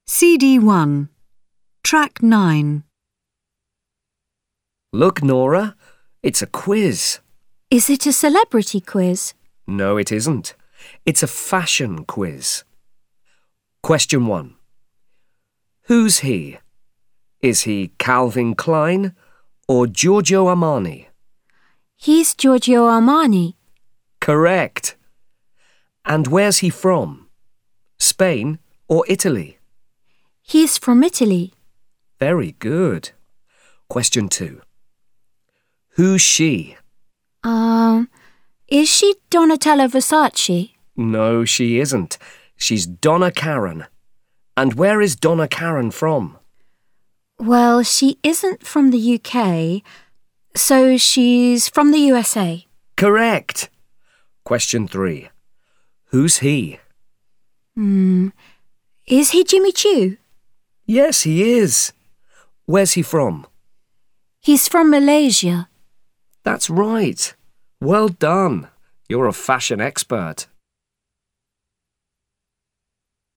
CD1, Track 9. Look, Nora, it's a quiz. Is it a celebrity quiz? No, it isn't. It's a fashion quiz. Question 1. Who's he? Is he Calvin Klein or Giorgio Armani? He's Giorgio Armani. Correct. And where's he from? Spain or Italy? He's from Italy. Very good. Question 2. Who's she? Is she Donatella Versace? No, she isn't. She's Donna Karan. And where is Donna Karan from? Well, she isn't from the UK, so she's from the USA. Correct. Question 3. Who's he? Is he Jimmy Choo? Yes, he is. Where's he from? He's from Malaysia. That's right. Well done. You're a fashion expert.